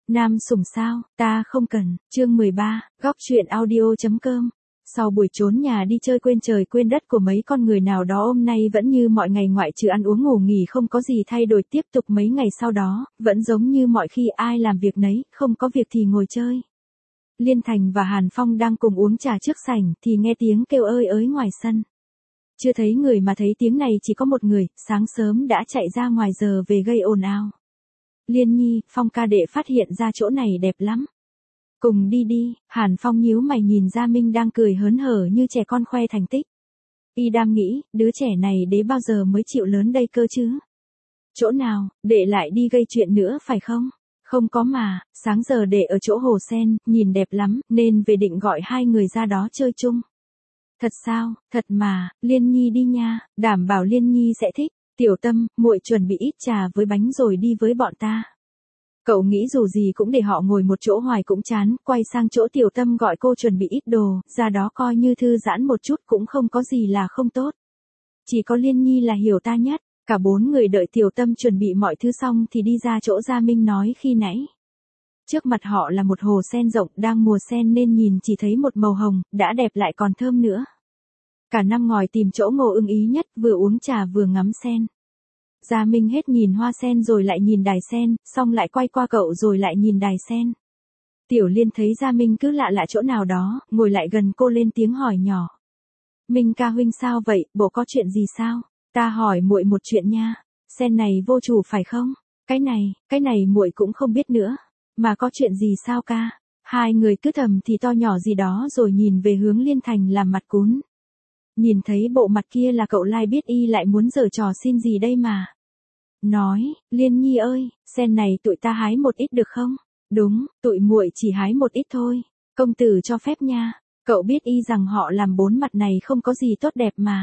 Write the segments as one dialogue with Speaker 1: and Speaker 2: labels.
Speaker 1: Nam sủng sao, ta không cần. Chương 13, góc truyện audio.com. Sau buổi trốn nhà đi chơi quên trời quên đất của mấy con người nào đó hôm nay vẫn như mọi ngày ngoại trừ ăn uống ngủ nghỉ không có gì thay đổi, tiếp tục mấy ngày sau đó, vẫn giống như mọi khi ai làm việc nấy, không có việc thì ngồi chơi. Liên Thành và Hàn Phong đang cùng uống trà trước sảnh thì nghe tiếng kêu ơi ới ngoài sân. Chưa thấy người mà thấy tiếng này chỉ có một người, sáng sớm đã chạy ra ngoài giờ về gây ồn ào. Liên Nhi, Phong ca đệ phát hiện ra chỗ này đẹp lắm. Cùng đi đi. Hàn Phong nhíu mày nhìn Gia Minh đang cười hớn hở như trẻ con khoe thành tích. Y đang nghĩ, đứa trẻ này đến bao giờ mới chịu lớn đây cơ chứ? Chỗ nào, đệ lại đi gây chuyện nữa phải không? Không có mà, sáng giờ đệ ở chỗ hồ sen, nhìn đẹp lắm, nên về định gọi hai người ra đó chơi chung. Thật sao, thật mà, Liên Nhi đi nha, đảm bảo Liên Nhi sẽ thích. Tiểu Tâm, muội chuẩn bị ít trà với bánh rồi đi với bọn ta. Cậu nghĩ dù gì cũng để họ ngồi một chỗ hoài cũng chán, quay sang chỗ Tiểu Tâm gọi cô chuẩn bị ít đồ, ra đó coi như thư giãn một chút cũng không có gì là không tốt. Chỉ có Liên Nhi là hiểu ta nhất. Cả bốn người đợi Tiểu Tâm chuẩn bị mọi thứ xong thì đi ra chỗ Gia Minh nói khi nãy. Trước mặt họ là một hồ sen rộng, đang mùa sen nên nhìn chỉ thấy một màu hồng, đã đẹp lại còn thơm nữa. Cả năm ngồi tìm chỗ ngồi ưng ý nhất, vừa uống trà vừa ngắm sen. Gia Minh hết nhìn hoa sen rồi lại nhìn đài sen, xong lại quay qua cậu rồi lại nhìn đài sen. Tiểu Liên thấy Gia Minh cứ lạ lạ chỗ nào đó, ngồi lại gần cô lên tiếng hỏi nhỏ. Minh ca huynh sao vậy, bộ có chuyện gì sao? Ta hỏi muội một chuyện nha, sen này vô chủ phải không? Cái này muội cũng không biết nữa, mà có chuyện gì sao ca? Hai người cứ thầm thì to nhỏ gì đó rồi nhìn về hướng Liên Thành làm mặt cún. Nhìn thấy bộ mặt kia là cậu lai biết y lại muốn giở trò xin gì đây mà. Nói, Liên Nhi ơi, sen này tụi ta hái một ít được không? Đúng, tụi muội chỉ hái một ít thôi, công tử cho phép nha. Cậu biết y rằng họ làm bốn mặt này không có gì tốt đẹp mà.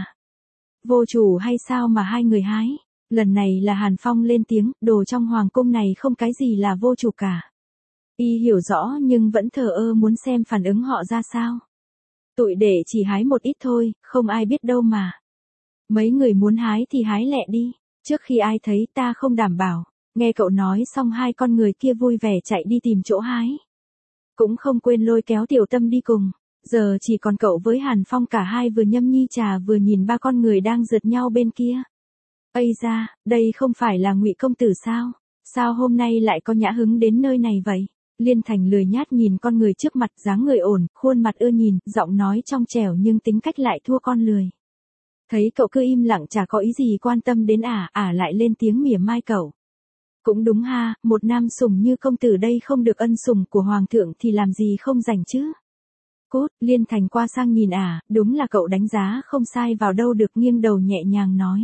Speaker 1: Vô chủ hay sao mà hai người hái? Lần này là Hàn Phong lên tiếng, đồ trong hoàng cung này không cái gì là vô chủ cả. Y hiểu rõ nhưng vẫn thờ ơ muốn xem phản ứng họ ra sao. Tụi đệ chỉ hái một ít thôi, không ai biết đâu mà. Mấy người muốn hái thì hái lẹ đi, trước khi ai thấy ta không đảm bảo. Nghe cậu nói xong hai con người kia vui vẻ chạy đi tìm chỗ hái. Cũng không quên lôi kéo Tiểu Tâm đi cùng. Giờ chỉ còn cậu với Hàn Phong, cả hai vừa nhâm nhi trà vừa nhìn ba con người đang rượt nhau bên kia. Ây da, đây không phải là Ngụy công tử sao? Sao hôm nay lại có nhã hứng đến nơi này vậy? Liên Thành lười nhát nhìn con người trước mặt, dáng người ổn, khuôn mặt ưa nhìn, giọng nói trong trẻo nhưng tính cách lại thua con lười. Thấy cậu cứ im lặng chả có ý gì quan tâm đến lại lên tiếng mỉa mai cậu. Cũng đúng ha, một nam sủng như công tử đây không được ân sủng của hoàng thượng thì làm gì không rảnh chứ. Cút, Liên Thành qua sang nhìn đúng là cậu đánh giá không sai vào đâu được, nghiêng đầu nhẹ nhàng nói.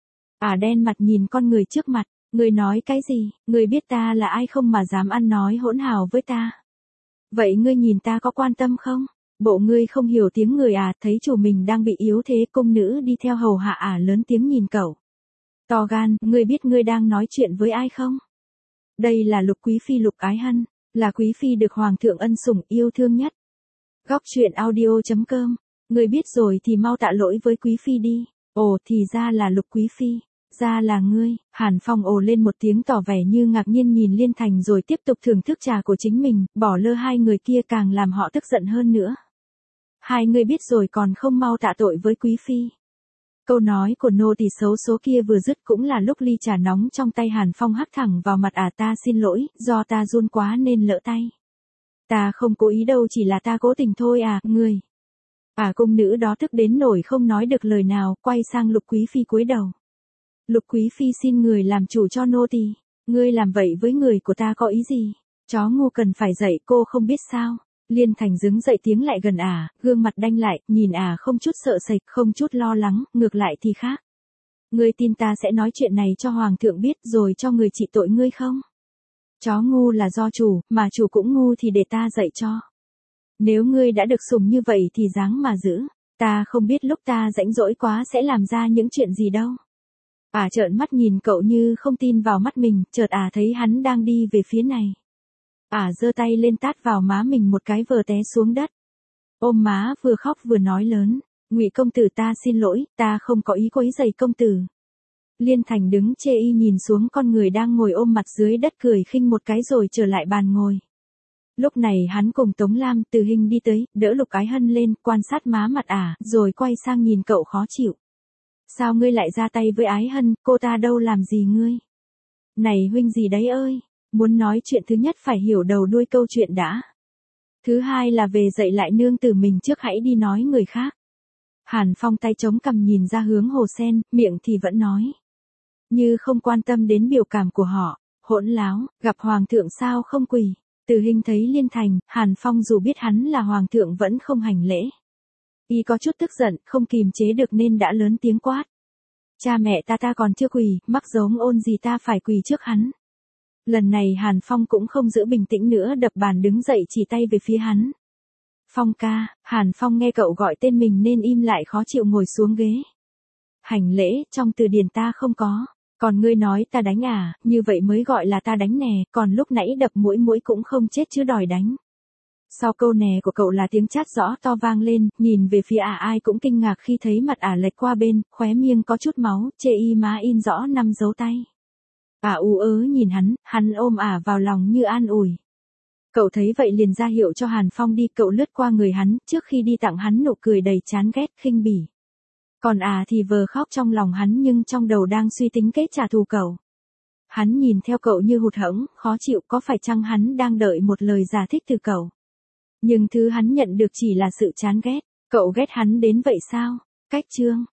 Speaker 1: Đen mặt nhìn con người trước mặt, người nói cái gì, người biết ta là ai không mà dám ăn nói hỗn hào với ta. Vậy ngươi nhìn ta có quan tâm không? Bộ ngươi không hiểu tiếng người thấy chủ mình đang bị yếu thế, cung nữ đi theo hầu hạ lớn tiếng nhìn cậu. To gan, ngươi biết ngươi đang nói chuyện với ai không? Đây là Lục Quý Phi Lục Ái Hân, là quý phi được hoàng thượng ân sủng yêu thương nhất. Góc truyện audio.com, ngươi biết rồi thì mau tạ lỗi với quý phi đi. Ồ thì ra là Lục Quý Phi, ra là ngươi. Hàn Phong ồ lên một tiếng tỏ vẻ như ngạc nhiên nhìn Liên Thành rồi tiếp tục thưởng thức trà của chính mình, bỏ lơ hai người kia càng làm họ tức giận hơn nữa. Hai người biết rồi còn không mau tạ tội với quý phi. Câu nói của nô tỳ xấu số kia vừa dứt cũng là lúc ly trà nóng trong tay Hàn Phong hắt thẳng vào mặt. Ta xin lỗi, do ta run quá nên lỡ tay. Ta không cố ý đâu, chỉ là ta cố tình thôi ngươi. Cung nữ đó tức đến nổi không nói được lời nào, quay sang Lục Quý Phi cúi đầu. Lục Quý Phi xin người làm chủ cho nô tỳ. Ngươi làm vậy với người của ta có ý gì? Chó ngu cần phải dạy cô không biết sao? Liên Thành đứng dậy tiếng lại gần gương mặt đanh lại, nhìn không chút sợ sệt, không chút lo lắng, ngược lại thì khác. Ngươi tin ta sẽ nói chuyện này cho hoàng thượng biết rồi cho người trị tội ngươi không? Chó ngu là do chủ, mà chủ cũng ngu thì để ta dạy cho. Nếu ngươi đã được sủng như vậy thì dáng mà giữ, ta không biết lúc ta rãnh rỗi quá sẽ làm ra những chuyện gì đâu. Trợn mắt nhìn cậu như không tin vào mắt mình, chợt thấy hắn đang đi về phía này. Giơ tay lên tát vào má mình một cái vờ té xuống đất. Ôm má vừa khóc vừa nói lớn, Ngụy công tử ta xin lỗi, ta không có ý quấy rầy công tử. Liên Thành đứng chê y nhìn xuống con người đang ngồi ôm mặt dưới đất cười khinh một cái rồi trở lại bàn ngồi. Lúc này hắn cùng Tống Lam Từ Hình đi tới, đỡ Lục Ái Hân lên, quan sát má mặt rồi quay sang nhìn cậu khó chịu. Sao ngươi lại ra tay với Ái Hân, cô ta đâu làm gì ngươi? Này huynh gì đấy ơi, muốn nói chuyện thứ nhất phải hiểu đầu đuôi câu chuyện đã. Thứ hai là về dạy lại nương tử mình trước hãy đi nói người khác. Hàn Phong tay chống cằm nhìn ra hướng Hồ Sen, miệng thì vẫn nói. Như không quan tâm đến biểu cảm của họ, hỗn láo, gặp hoàng thượng sao không quỳ. Từ Hình thấy Liên Thành, Hàn Phong dù biết hắn là hoàng thượng vẫn không hành lễ. Y có chút tức giận, không kìm chế được nên đã lớn tiếng quát. Cha mẹ ta còn chưa quỳ, mắc giống ôn gì ta phải quỳ trước hắn. Lần này Hàn Phong cũng không giữ bình tĩnh nữa, đập bàn đứng dậy chỉ tay về phía hắn. Phong ca, Hàn Phong nghe cậu gọi tên mình nên im lại khó chịu ngồi xuống ghế. Hành lễ, trong từ điển ta không có. Còn ngươi nói ta đánh như vậy mới gọi là ta đánh nè, còn lúc nãy đập mũi cũng không chết chứ đòi đánh. Sau câu nè của cậu là tiếng chát rõ to vang lên, nhìn về phía ai cũng kinh ngạc khi thấy mặt lệch qua bên, khóe miệng có chút máu, chê y má in rõ 5 dấu tay. U ớ nhìn hắn ôm vào lòng như an ủi. Cậu thấy vậy liền ra hiệu cho Hàn Phong đi, cậu lướt qua người hắn, trước khi đi tặng hắn nụ cười đầy chán ghét, khinh bỉ. Còn thì vờ khóc trong lòng hắn nhưng trong đầu đang suy tính kế trả thù cậu. Hắn nhìn theo cậu như hụt hẫng, khó chịu, có phải chăng hắn đang đợi một lời giải thích từ cậu. Nhưng thứ hắn nhận được chỉ là sự chán ghét, cậu ghét hắn đến vậy sao? Cách chương.